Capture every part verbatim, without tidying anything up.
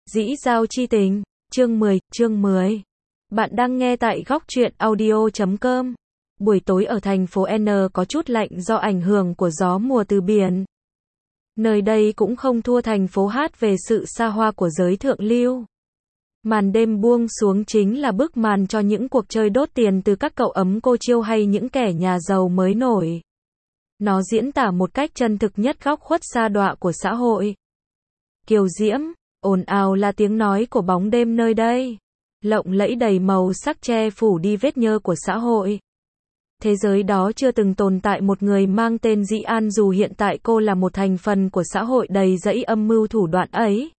Dĩ giao chi tình, chương mười, chương mười. Bạn đang nghe tại góc truyện audio chấm com. Buổi tối ở thành phố N có chút lạnh do ảnh hưởng của gió mùa từ biển. Nơi đây cũng không thua thành phố Hát về sự xa hoa của giới thượng lưu. Màn đêm buông xuống chính là bức màn cho những cuộc chơi đốt tiền từ các cậu ấm cô chiêu hay những kẻ nhà giàu mới nổi. Nó diễn tả một cách chân thực nhất góc khuất sa đọa của xã hội. Kiều diễm, ồn ào là tiếng nói của bóng đêm nơi đây. Lộng lẫy đầy màu sắc che phủ đi vết nhơ của xã hội. Thế giới đó chưa từng tồn tại một người mang tên Dĩ An dù hiện tại cô là một thành phần của xã hội đầy rẫy âm mưu thủ đoạn ấy.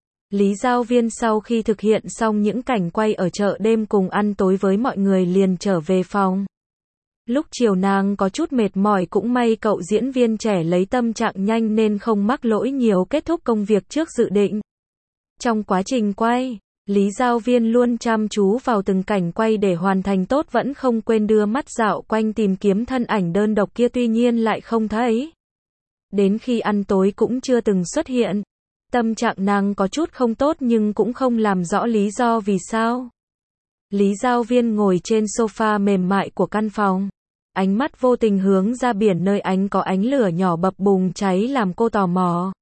Lý Giao Viên sau khi thực hiện xong những cảnh quay ở chợ đêm cùng ăn tối với mọi người liền trở về phòng. Lúc chiều nàng có chút mệt mỏi cũng may cậu diễn viên trẻ lấy tâm trạng nhanh nên không mắc lỗi nhiều kết thúc công việc trước dự định. Trong quá trình quay, Lý Giao Viên luôn chăm chú vào từng cảnh quay để hoàn thành tốt vẫn không quên đưa mắt dạo quanh tìm kiếm thân ảnh đơn độc kia tuy nhiên lại không thấy. Đến khi ăn tối cũng chưa từng xuất hiện. Tâm trạng nàng có chút không tốt nhưng cũng không làm rõ lý do vì sao. Lý Giao Viên ngồi trên sofa mềm mại của căn phòng. Ánh mắt vô tình hướng ra biển nơi ánh có ánh lửa nhỏ bập bùng cháy làm cô tò mò.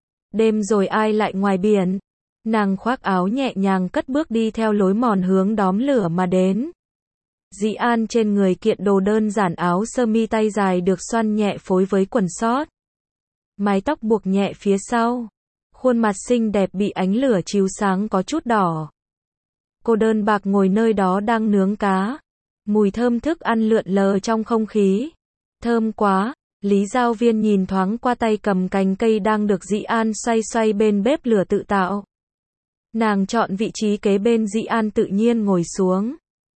Đêm rồi ai lại ngoài biển? Nàng khoác áo nhẹ nhàng cất bước đi theo lối mòn hướng đóm lửa mà đến. Dĩ An trên người kiện đồ đơn giản áo sơ mi tay dài được xoăn nhẹ phối với quần sót. Mái tóc buộc nhẹ phía sau. Khuôn mặt xinh đẹp bị ánh lửa chiếu sáng có chút đỏ. Cô đơn bạc ngồi nơi đó đang nướng cá. Mùi thơm thức ăn lượn lờ trong không khí. Thơm quá, Lý Giao Viên nhìn thoáng qua tay cầm cành cây đang được Dĩ An xoay xoay bên bếp lửa tự tạo. Nàng chọn vị trí kế bên Dĩ An tự nhiên ngồi xuống.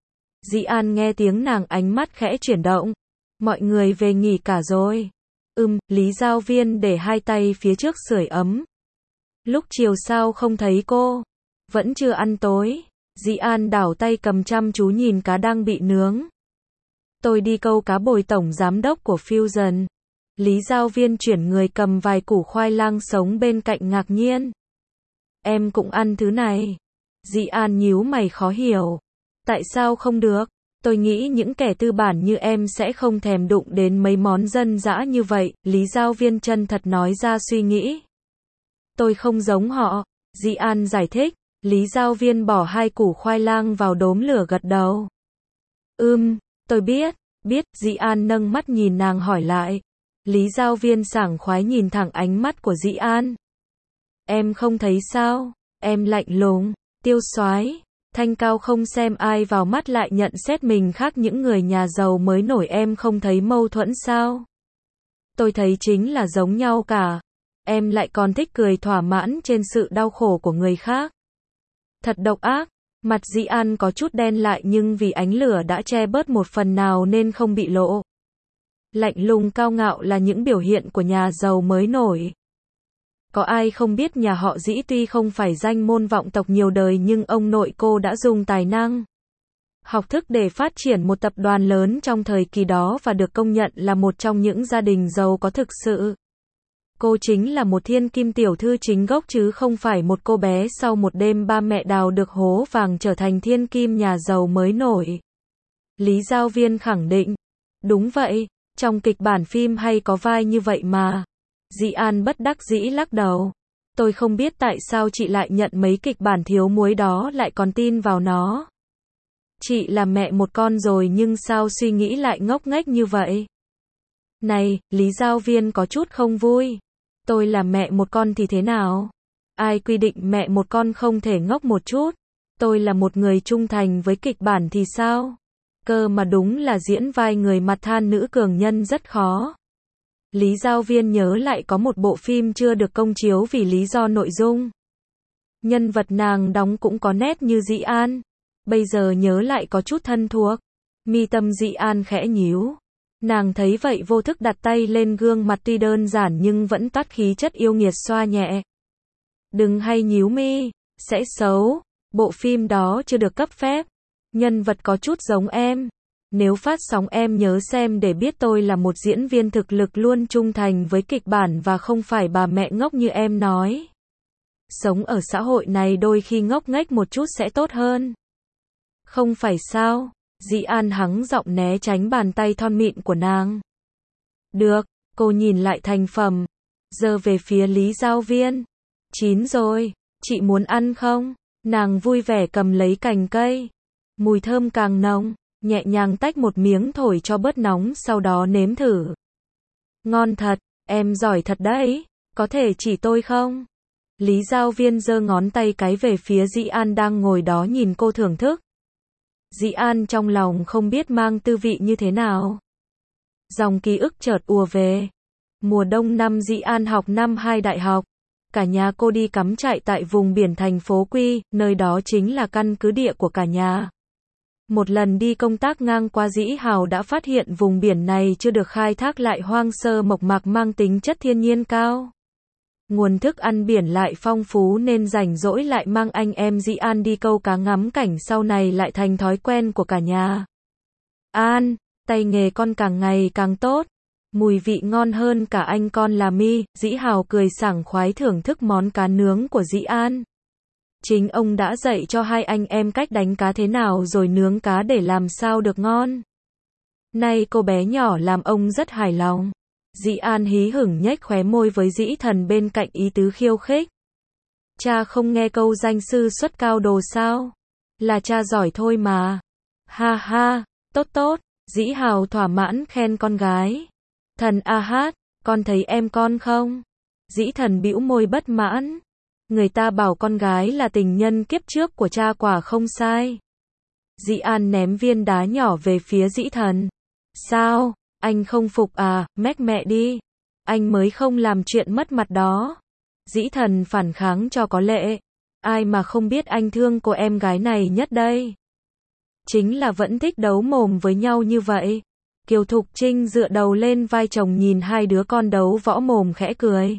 Dĩ An nghe tiếng nàng ánh mắt khẽ chuyển động. Mọi người về nghỉ cả rồi. Ừm, Lý Giao Viên để hai tay phía trước sưởi ấm. Lúc chiều sao không thấy cô? Vẫn chưa ăn tối. Dĩ An đảo tay cầm chăm chú nhìn cá đang bị nướng. Tôi đi câu cá bồi tổng giám đốc của Fusion. Lý Giao Viên chuyển người cầm vài củ khoai lang sống bên cạnh ngạc nhiên. Em cũng ăn thứ này. Dĩ An nhíu mày khó hiểu. Tại sao không được? Tôi nghĩ những kẻ tư bản như em sẽ không thèm đụng đến mấy món dân dã như vậy. Lý Giao Viên chân thật nói ra suy nghĩ. Tôi không giống họ. Dĩ An giải thích. Lý Giao Viên bỏ hai củ khoai lang vào đốm lửa gật đầu. Ừm, tôi biết, biết, Dĩ An nâng mắt nhìn nàng hỏi lại. Lý Giao Viên sảng khoái nhìn thẳng ánh mắt của Dĩ An. Em không thấy sao, em lạnh lùng, tiêu soái, thanh cao không xem ai vào mắt lại nhận xét mình khác những người nhà giàu mới nổi em không thấy mâu thuẫn sao? Tôi thấy chính là giống nhau cả. Em lại còn thích cười thỏa mãn trên sự đau khổ của người khác. Thật độc ác, mặt Dĩ An có chút đen lại nhưng vì ánh lửa đã che bớt một phần nào nên không bị lộ. Lạnh lùng cao ngạo là những biểu hiện của nhà giàu mới nổi. Có ai không biết nhà họ Dĩ tuy không phải danh môn vọng tộc nhiều đời nhưng ông nội cô đã dùng tài năng, học thức để phát triển một tập đoàn lớn trong thời kỳ đó và được công nhận là một trong những gia đình giàu có thực sự. Cô chính là một thiên kim tiểu thư chính gốc chứ không phải một cô bé sau một đêm ba mẹ đào được hố vàng trở thành thiên kim nhà giàu mới nổi. Lý Giao Viên khẳng định. Đúng vậy, trong kịch bản phim hay có vai như vậy mà. Dĩ An bất đắc dĩ lắc đầu. Tôi không biết tại sao chị lại nhận mấy kịch bản thiếu muối đó lại còn tin vào nó. Chị là mẹ một con rồi nhưng sao suy nghĩ lại ngốc nghếch như vậy? Này, Lý Giao Viên có chút không vui. Tôi là mẹ một con thì thế nào? Ai quy định mẹ một con không thể ngốc một chút? Tôi là một người trung thành với kịch bản thì sao? Cơ mà đúng là diễn vai người mặt than nữ cường nhân rất khó. Lý Giao Viên nhớ lại có một bộ phim chưa được công chiếu vì lý do nội dung. Nhân vật nàng đóng cũng có nét như Dĩ An. Bây giờ nhớ lại có chút thân thuộc. Mi tâm Dĩ An khẽ nhíu. Nàng thấy vậy vô thức đặt tay lên gương mặt tuy đơn giản nhưng vẫn toát khí chất yêu nghiệt xoa nhẹ. Đừng hay nhíu mi, sẽ xấu. Bộ phim đó chưa được cấp phép. Nhân vật có chút giống em. Nếu phát sóng em nhớ xem để biết tôi là một diễn viên thực lực luôn trung thành với kịch bản và không phải bà mẹ ngốc như em nói. Sống ở xã hội này đôi khi ngốc nghếch một chút sẽ tốt hơn. Không phải sao? Dĩ An hắng giọng né tránh bàn tay thon mịn của nàng. Được, cô nhìn lại thành phẩm, giơ về phía Lý Giao Viên. Chín rồi, chị muốn ăn không? Nàng vui vẻ cầm lấy cành cây. Mùi thơm càng nồng, nhẹ nhàng tách một miếng thổi cho bớt nóng sau đó nếm thử. Ngon thật, em giỏi thật đấy, có thể chỉ tôi không? Lý Giao Viên giơ ngón tay cái về phía Dĩ An đang ngồi đó nhìn cô thưởng thức. Dĩ An trong lòng không biết mang tư vị như thế nào. Dòng ký ức chợt ùa về. Mùa đông năm Dĩ An học năm hai đại học. Cả nhà cô đi cắm trại tại vùng biển thành phố Quy, nơi đó chính là căn cứ địa của cả nhà. Một lần đi công tác ngang qua Dĩ Hào đã phát hiện vùng biển này chưa được khai thác lại hoang sơ mộc mạc mang tính chất thiên nhiên cao. Nguồn thức ăn biển lại phong phú nên rảnh rỗi lại mang anh em Dĩ An đi câu cá ngắm cảnh, sau này lại thành thói quen của cả nhà. An, tay nghề con càng ngày càng tốt. Mùi vị ngon hơn cả anh con là Mi, Dĩ Hào cười sảng khoái thưởng thức món cá nướng của Dĩ An. Chính ông đã dạy cho hai anh em cách đánh cá thế nào rồi nướng cá để làm sao được ngon. Nay cô bé nhỏ làm ông rất hài lòng. Dĩ An hí hửng nhếch khóe môi với Dĩ Thần bên cạnh ý tứ khiêu khích. Cha không nghe câu danh sư xuất cao đồ sao? Là cha giỏi thôi mà. Ha ha, tốt tốt, Dĩ Hào thỏa mãn khen con gái. Thần a hát, con thấy em con không? Dĩ Thần bĩu môi bất mãn. Người ta bảo con gái là tình nhân kiếp trước của cha quả không sai. Dĩ An ném viên đá nhỏ về phía Dĩ Thần. Sao, anh không phục à, mách mẹ đi. Anh mới không làm chuyện mất mặt đó. Dĩ Thần phản kháng cho có lệ. Ai mà không biết anh thương cô em gái này nhất đây. Chính là vẫn thích đấu mồm với nhau như vậy. Kiều Thục Trinh dựa đầu lên vai chồng nhìn hai đứa con đấu võ mồm khẽ cười.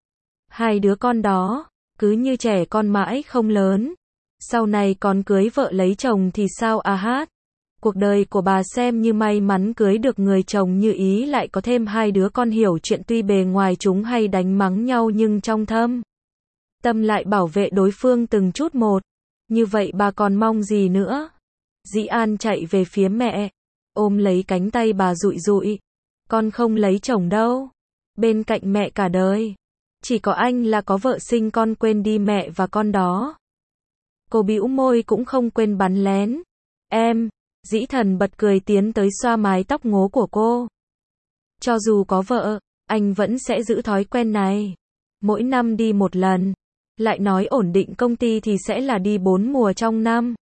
Hai đứa con đó, cứ như trẻ con mãi không lớn. Sau này còn cưới vợ lấy chồng thì sao a hát? Cuộc đời của bà xem như may mắn cưới được người chồng như ý, lại có thêm hai đứa con hiểu chuyện, tuy bề ngoài chúng hay đánh mắng nhau nhưng trong thâm tâm lại bảo vệ đối phương từng chút một. Như vậy bà còn mong gì nữa? Dĩ An chạy về phía mẹ, ôm lấy cánh tay bà dụi dụi. Con không lấy chồng đâu. Bên cạnh mẹ cả đời. Chỉ có anh là có vợ sinh con, quên đi mẹ và con đó. Cô bĩu môi cũng không quên bắn lén. Em, Dĩ Thần bật cười tiến tới xoa mái tóc ngố của cô. Cho dù có vợ, anh vẫn sẽ giữ thói quen này. Mỗi năm đi một lần. Lại nói ổn định công ty thì sẽ là đi bốn mùa trong năm.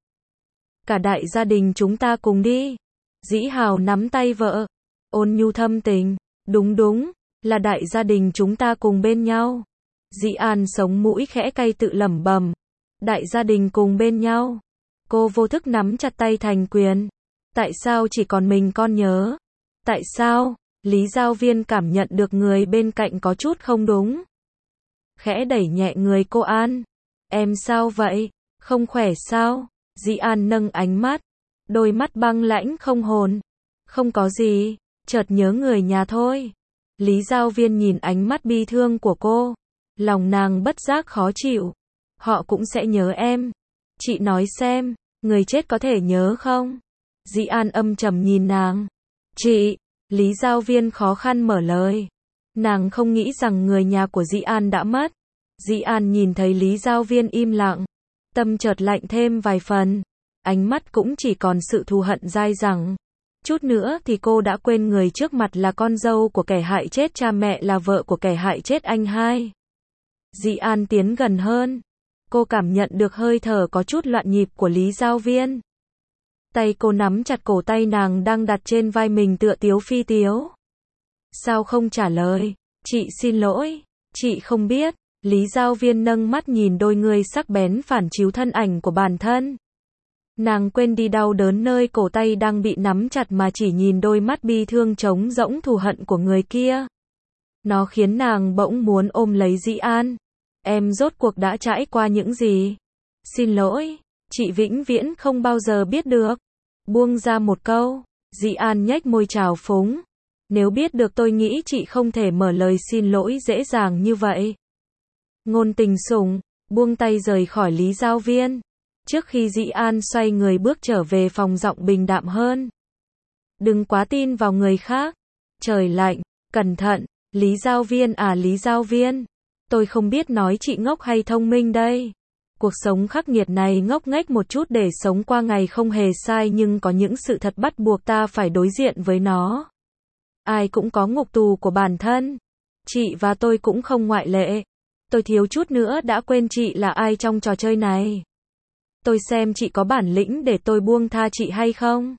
Cả đại gia đình chúng ta cùng đi. Dĩ Hào nắm tay vợ, ôn nhu thâm tình. Đúng đúng, là đại gia đình chúng ta cùng bên nhau. Dĩ An sống mũi khẽ cay tự lẩm bẩm. Đại gia đình cùng bên nhau. Cô vô thức nắm chặt tay thành quyền. Tại sao chỉ còn mình con nhớ? Tại sao? Lý Giao Viên cảm nhận được người bên cạnh có chút không đúng. Khẽ đẩy nhẹ người cô An. Em sao vậy? Không khỏe sao? Dĩ An nâng ánh mắt. Đôi mắt băng lãnh không hồn. Không có gì, chợt nhớ người nhà thôi. Lý Giao Viên nhìn ánh mắt bi thương của cô. Lòng nàng bất giác khó chịu. Họ cũng sẽ nhớ em. Chị nói xem, người chết có thể nhớ không? Dĩ An âm trầm nhìn nàng. Chị, Lý Giao Viên khó khăn mở lời. Nàng không nghĩ rằng người nhà của Dĩ An đã mất. Dĩ An nhìn thấy Lý Giao Viên im lặng. Tâm chợt lạnh thêm vài phần. Ánh mắt cũng chỉ còn sự thù hận dai dẳng. Chút nữa thì cô đã quên người trước mặt là con dâu của kẻ hại chết cha mẹ, là vợ của kẻ hại chết anh hai. Dĩ An tiến gần hơn. Cô cảm nhận được hơi thở có chút loạn nhịp của Lý Giao Viên. Tay cô nắm chặt cổ tay nàng đang đặt trên vai mình tựa tiếu phi tiếu. Sao không trả lời? Chị xin lỗi. Chị không biết. Lý Giao Viên nâng mắt nhìn đôi người sắc bén phản chiếu thân ảnh của bản thân. Nàng quên đi đau đớn nơi cổ tay đang bị nắm chặt mà chỉ nhìn đôi mắt bi thương trống rỗng thù hận của người kia. Nó khiến nàng bỗng muốn ôm lấy Dĩ An. Em rốt cuộc đã trải qua những gì? Xin lỗi, chị vĩnh viễn không bao giờ biết được. Buông ra một câu, Dĩ An nhếch môi trào phúng. Nếu biết được tôi nghĩ chị không thể mở lời xin lỗi dễ dàng như vậy. Ngôn tình sủng, buông tay rời khỏi Lý Giao Viên. Trước khi Dĩ An xoay người bước trở về phòng, giọng bình đạm hơn. Đừng quá tin vào người khác. Trời lạnh, cẩn thận. Lý Giao Viên à Lý Giao Viên. Tôi không biết nói chị ngốc hay thông minh đây. Cuộc sống khắc nghiệt này ngốc nghếch một chút để sống qua ngày không hề sai, nhưng có những sự thật bắt buộc ta phải đối diện với nó. Ai cũng có ngục tù của bản thân. Chị và tôi cũng không ngoại lệ. Tôi thiếu chút nữa đã quên chị là ai trong trò chơi này. Tôi xem chị có bản lĩnh để tôi buông tha chị hay không.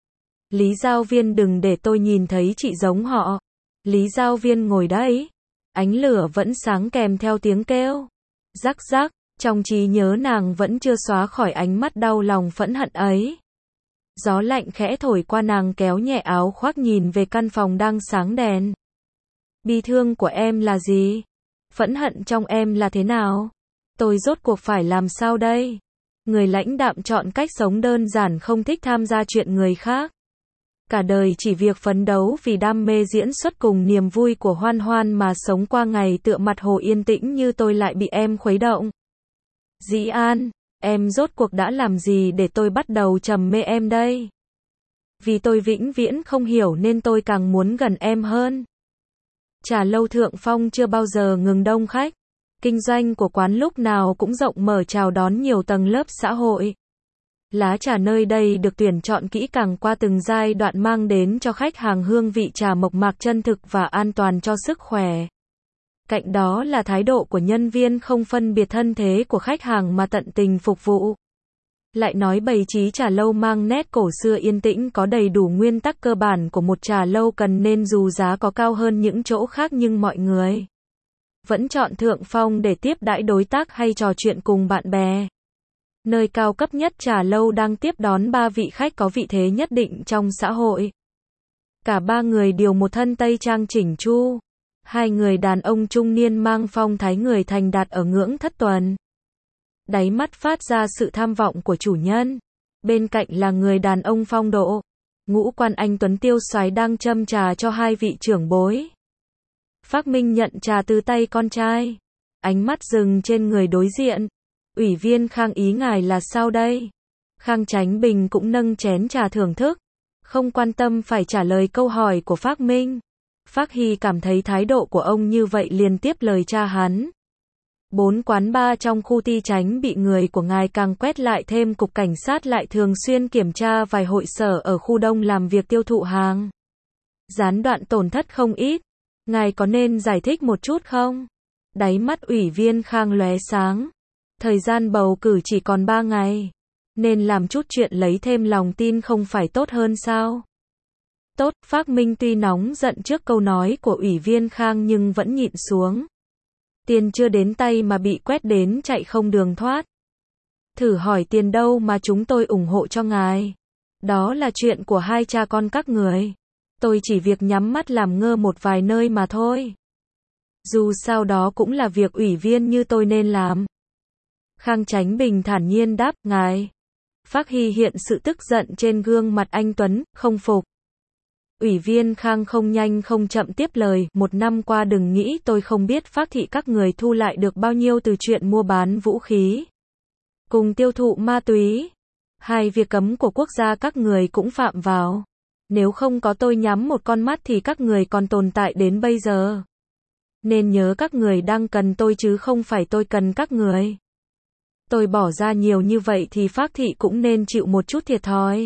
Lý Giao Viên, đừng để tôi nhìn thấy chị giống họ. Lý Giao Viên ngồi đấy. Ánh lửa vẫn sáng kèm theo tiếng kêu. Rắc rắc, trong trí nhớ nàng vẫn chưa xóa khỏi ánh mắt đau lòng phẫn hận ấy. Gió lạnh khẽ thổi qua, nàng kéo nhẹ áo khoác nhìn về căn phòng đang sáng đèn. Bi thương của em là gì? Phẫn hận trong em là thế nào? Tôi rốt cuộc phải làm sao đây? Người lãnh đạm chọn cách sống đơn giản, không thích tham gia chuyện người khác. Cả đời chỉ việc phấn đấu vì đam mê diễn xuất cùng niềm vui của Hoan Hoan mà sống qua ngày tựa mặt hồ yên tĩnh như tôi lại bị em khuấy động. Dĩ An, em rốt cuộc đã làm gì để tôi bắt đầu trầm mê em đây? Vì tôi vĩnh viễn không hiểu nên tôi càng muốn gần em hơn. Trà lâu Thượng Phong chưa bao giờ ngừng đông khách. Kinh doanh của quán lúc nào cũng rộng mở chào đón nhiều tầng lớp xã hội. Lá trà nơi đây được tuyển chọn kỹ càng qua từng giai đoạn, mang đến cho khách hàng hương vị trà mộc mạc, chân thực và an toàn cho sức khỏe. Cạnh đó là thái độ của nhân viên không phân biệt thân thế của khách hàng mà tận tình phục vụ. Lại nói bày trí trà lâu mang nét cổ xưa yên tĩnh, có đầy đủ nguyên tắc cơ bản của một trà lâu cần, nên dù giá có cao hơn những chỗ khác nhưng mọi người vẫn chọn Thượng Phong để tiếp đãi đối tác hay trò chuyện cùng bạn bè. Nơi cao cấp nhất trà lâu đang tiếp đón ba vị khách có vị thế nhất định trong xã hội. Cả ba người đều một thân tây trang chỉnh chu. Hai người đàn ông trung niên mang phong thái người thành đạt ở ngưỡng thất tuần. Đáy mắt phát ra sự tham vọng của chủ nhân. Bên cạnh là người đàn ông phong độ, ngũ quan anh tuấn tiêu xoái đang châm trà cho hai vị trưởng bối. Phác Minh nhận trà từ tay con trai. Ánh mắt dừng trên người đối diện. Ủy viên Khang, ý ngài là sao đây? Khang Chánh Bình cũng nâng chén trà thưởng thức. Không quan tâm phải trả lời câu hỏi của Phác Minh. Phác Hy cảm thấy thái độ của ông như vậy liền tiếp lời cha hắn. Bốn quán bar trong khu Ti Chánh bị người của ngài càng quét lại, thêm cục cảnh sát lại thường xuyên kiểm tra vài hội sở ở khu đông làm việc tiêu thụ hàng. Gián đoạn tổn thất không ít. Ngài có nên giải thích một chút không? Đáy mắt Ủy viên Khang lóe sáng. Thời gian bầu cử chỉ còn ba ngày. Nên làm chút chuyện lấy thêm lòng tin không phải tốt hơn sao? Tốt, Phác Minh tuy nóng giận trước câu nói của Ủy viên Khang nhưng vẫn nhịn xuống. Tiền chưa đến tay mà bị quét đến chạy không đường thoát. Thử hỏi tiền đâu mà chúng tôi ủng hộ cho ngài. Đó là chuyện của hai cha con các người. Tôi chỉ việc nhắm mắt làm ngơ một vài nơi mà thôi. Dù sao đó cũng là việc ủy viên như tôi nên làm. Khang Chánh Bình thản nhiên đáp, ngài. Phác Hy hiện sự tức giận trên gương mặt anh tuấn, không phục. Ủy viên Khang không nhanh không chậm tiếp lời, một năm qua đừng nghĩ tôi không biết Phác thị các người thu lại được bao nhiêu từ chuyện mua bán vũ khí cùng tiêu thụ ma túy. Hai việc cấm của quốc gia các người cũng phạm vào. Nếu không có tôi nhắm một con mắt thì các người còn tồn tại đến bây giờ. Nên nhớ các người đang cần tôi chứ không phải tôi cần các người. Tôi bỏ ra nhiều như vậy thì Phác thị cũng nên chịu một chút thiệt thòi.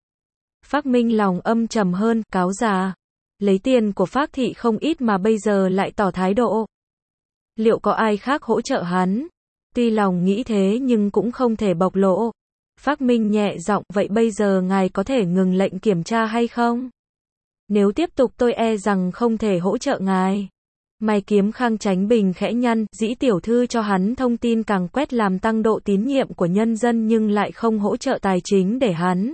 Phác Minh lòng âm trầm hơn, cáo già. Lấy tiền của Phác thị không ít mà bây giờ lại tỏ thái độ. Liệu có ai khác hỗ trợ hắn? Tuy lòng nghĩ thế nhưng cũng không thể bộc lộ. Phác Minh nhẹ giọng, vậy bây giờ ngài có thể ngừng lệnh kiểm tra hay không? Nếu tiếp tục tôi e rằng không thể hỗ trợ ngài. Mày kiếm Khang Chánh Bình khẽ nhăn, dĩ tiểu thư cho hắn thông tin càng quét làm tăng độ tín nhiệm của nhân dân nhưng lại không hỗ trợ tài chính để hắn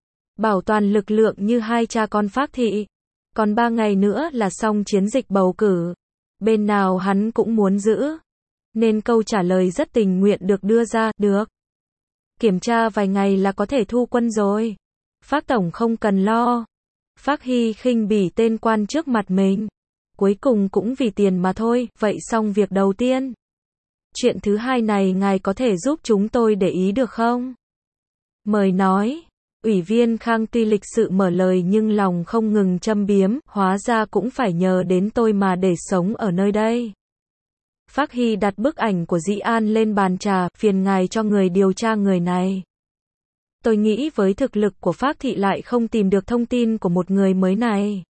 bảo toàn lực lượng như hai cha con Phác thị. Còn ba ngày nữa là xong chiến dịch bầu cử. Bên nào hắn cũng muốn giữ. Nên câu trả lời rất tình nguyện được đưa ra, được. Kiểm tra vài ngày là có thể thu quân rồi. Phác tổng không cần lo. Phác Hy khinh bỉ tên quan trước mặt mình. Cuối cùng cũng vì tiền mà thôi, vậy xong việc đầu tiên. Chuyện thứ hai này ngài có thể giúp chúng tôi để ý được không? Mời nói. Ủy viên Khang tuy lịch sự mở lời nhưng lòng không ngừng châm biếm, hóa ra cũng phải nhờ đến tôi mà để sống ở nơi đây. Phác Hy đặt bức ảnh của Dĩ An lên bàn trà, phiền ngài cho người điều tra người này. Tôi nghĩ với thực lực của Phác thị lại không tìm được thông tin của một người mới này.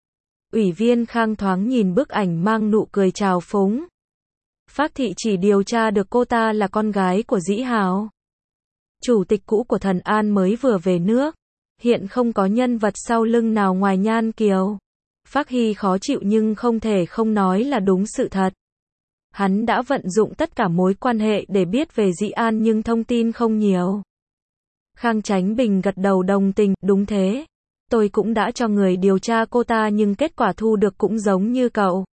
Ủy viên Khang thoáng nhìn bức ảnh mang nụ cười trào phúng. Phác thị chỉ điều tra được cô ta là con gái của Dĩ Hào. Chủ tịch cũ của Thần An mới vừa về nước. Hiện không có nhân vật sau lưng nào ngoài Nhan Kiều. Phác Hy khó chịu nhưng không thể không nói là đúng sự thật. Hắn đã vận dụng tất cả mối quan hệ để biết về Dĩ An nhưng thông tin không nhiều. Khang Chánh Bình gật đầu đồng tình, đúng thế. Tôi cũng đã cho người điều tra cô ta nhưng kết quả thu được cũng giống như cậu.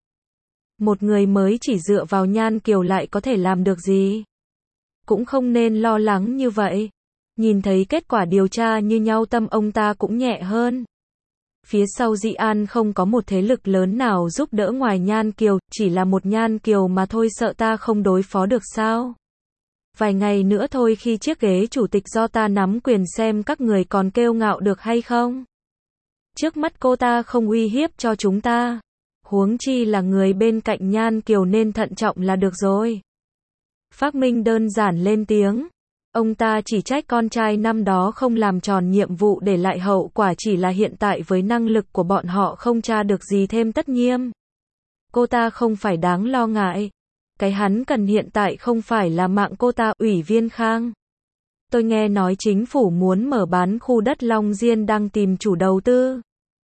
Một người mới chỉ dựa vào Nhan Kiều lại có thể làm được gì? Cũng không nên lo lắng như vậy. Nhìn thấy kết quả điều tra như nhau tâm ông ta cũng nhẹ hơn. Phía sau Dĩ An không có một thế lực lớn nào giúp đỡ ngoài Nhan Kiều, chỉ là một Nhan Kiều mà thôi, sợ ta không đối phó được sao? Vài ngày nữa thôi, khi chiếc ghế chủ tịch do ta nắm quyền, xem các người còn kêu ngạo được hay không? Trước mắt cô ta không uy hiếp cho chúng ta. Huống chi là người bên cạnh Nhan Kiều nên thận trọng là được rồi. Phác Minh đơn giản lên tiếng. Ông ta chỉ trách con trai năm đó không làm tròn nhiệm vụ, để lại hậu quả chỉ là hiện tại với năng lực của bọn họ không tra được gì thêm. Tất nhiên, cô ta không phải đáng lo ngại. Cái hắn cần hiện tại không phải là mạng cô ta. Ủy viên Khang, tôi nghe nói chính phủ muốn mở bán khu đất Long Diên, đang tìm chủ đầu tư.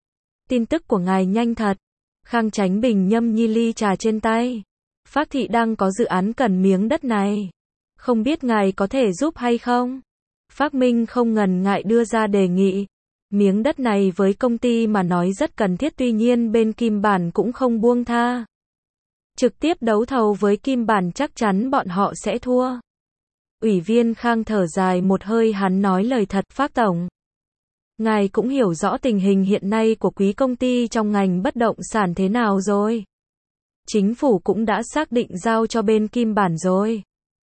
Tin tức của ngài nhanh thật. Khang Chánh Bình nhâm nhi ly trà trên tay. Phác thị đang có dự án cần miếng đất này. Không biết ngài có thể giúp hay không? Phác Minh không ngần ngại đưa ra đề nghị. Miếng đất này với công ty mà nói rất cần thiết, tuy nhiên bên Kim Bản cũng không buông tha. Trực tiếp đấu thầu với Kim Bản chắc chắn bọn họ sẽ thua. Ủy viên Khang thở dài một hơi, hắn nói lời thật. Phác tổng, ngài cũng hiểu rõ tình hình hiện nay của quý công ty trong ngành bất động sản thế nào rồi. Chính phủ cũng đã xác định giao cho bên Kim Bản rồi.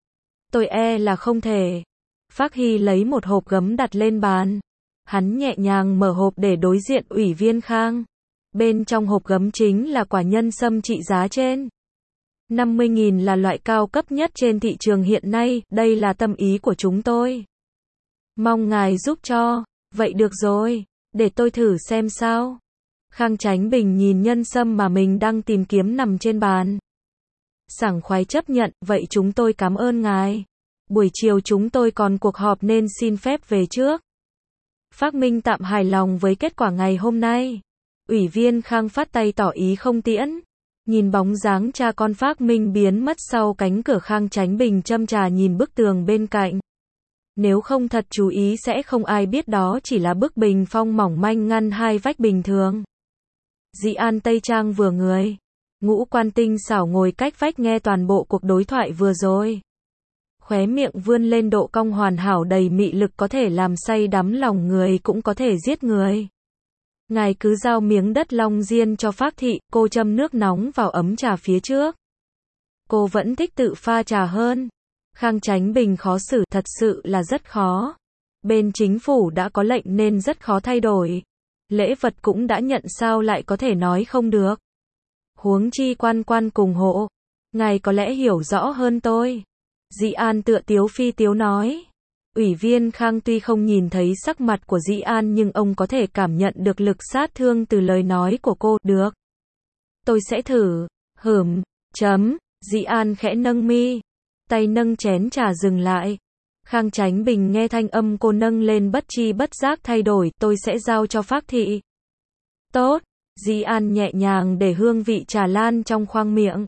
Tôi e là không thể. Phác Hy lấy một hộp gấm đặt lên bàn. Hắn nhẹ nhàng mở hộp để đối diện Ủy viên Khang. Bên trong hộp gấm chính là quả nhân sâm trị giá trên năm mươi nghìn, là loại cao cấp nhất trên thị trường hiện nay. Đây là tâm ý của chúng tôi. Mong ngài giúp cho. Vậy được rồi, để tôi thử xem sao. Khang Chánh Bình nhìn nhân sâm mà mình đang tìm kiếm nằm trên bàn. Sảng khoái chấp nhận. Vậy chúng tôi cảm ơn ngài. Buổi chiều chúng tôi còn cuộc họp nên xin phép về trước. Phác Minh tạm hài lòng với kết quả ngày hôm nay. Ủy viên Khang phát tay tỏ ý không tiễn. Nhìn bóng dáng cha con Phác Minh biến mất sau cánh cửa, Khang Chánh Bình châm trà nhìn bức tường bên cạnh. Nếu không thật chú ý sẽ không ai biết đó chỉ là bức bình phong mỏng manh ngăn hai vách bình thường. Dĩ An tây trang vừa người. Ngũ quan tinh xảo ngồi cách vách nghe toàn bộ cuộc đối thoại vừa rồi. Khóe miệng vươn lên độ cong hoàn hảo đầy mị lực, có thể làm say đắm lòng người cũng có thể giết người. Ngài cứ giao miếng đất Long Diên cho Phác thị. Cô châm nước nóng vào ấm trà phía trước. Cô vẫn thích tự pha trà hơn. Khang Chánh Bình khó xử, thật sự là rất khó. Bên chính phủ đã có lệnh nên rất khó thay đổi. Lễ vật cũng đã nhận, sao lại có thể nói không được. Huống chi quan quan cùng hộ. Ngài có lẽ hiểu rõ hơn tôi. Dĩ An tựa tiếu phi tiếu nói. Ủy viên Khang tuy không nhìn thấy sắc mặt của Dĩ An nhưng ông có thể cảm nhận được lực sát thương từ lời nói của cô. Được. Tôi sẽ thử. Hửm. Chấm. Dĩ An khẽ nâng mi. Tay nâng chén trà dừng lại. Khang Chánh Bình nghe thanh âm cô nâng lên bất chi bất giác thay đổi. Tôi sẽ giao cho Phác thị. Tốt. Dĩ An nhẹ nhàng để hương vị trà lan trong khoang miệng.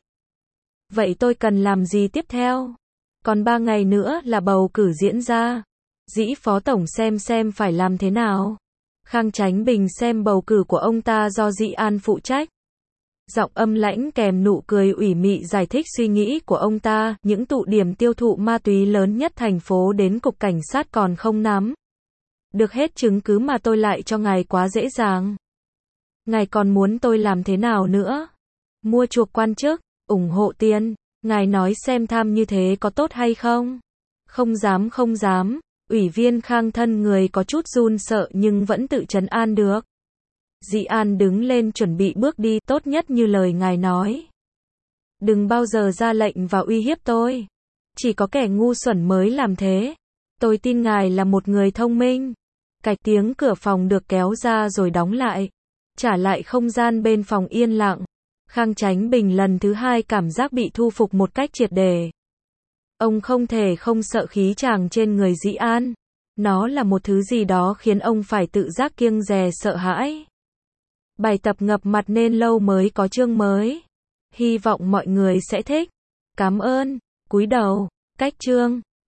Vậy tôi cần làm gì tiếp theo? Còn ba ngày nữa là bầu cử diễn ra. Dĩ phó tổng xem xem phải làm thế nào. Khang Chánh Bình xem bầu cử của ông ta do Dĩ An phụ trách. Giọng âm lãnh kèm nụ cười ủy mị giải thích suy nghĩ của ông ta. Những tụ điểm tiêu thụ ma túy lớn nhất thành phố đến cục cảnh sát còn không nắm được hết chứng cứ mà tôi lại cho ngài quá dễ dàng. Ngài còn muốn tôi làm thế nào nữa? Mua chuộc quan chức, ủng hộ tiền, Ngài nói xem tham như thế có tốt hay không? Không dám không dám, ủy viên Khang thân người có chút run sợ nhưng vẫn tự trấn an được. Dĩ An đứng lên chuẩn bị bước đi, tốt nhất như lời ngài nói. Đừng bao giờ ra lệnh và uy hiếp tôi. Chỉ có kẻ ngu xuẩn mới làm thế. Tôi tin ngài là một người thông minh. Cạch tiếng cửa phòng được kéo ra rồi đóng lại. Trả lại không gian bên phòng yên lặng. Khang Chánh Bình lần thứ hai cảm giác bị thu phục một cách triệt để. Ông không thể không sợ khí chàng trên người Dĩ An. Nó là một thứ gì đó khiến ông phải tự giác kiêng dè sợ hãi. Bài tập ngập mặt nên lâu mới có chương mới. Hy vọng mọi người sẽ thích. Cảm ơn. Cúi đầu. Cách chương.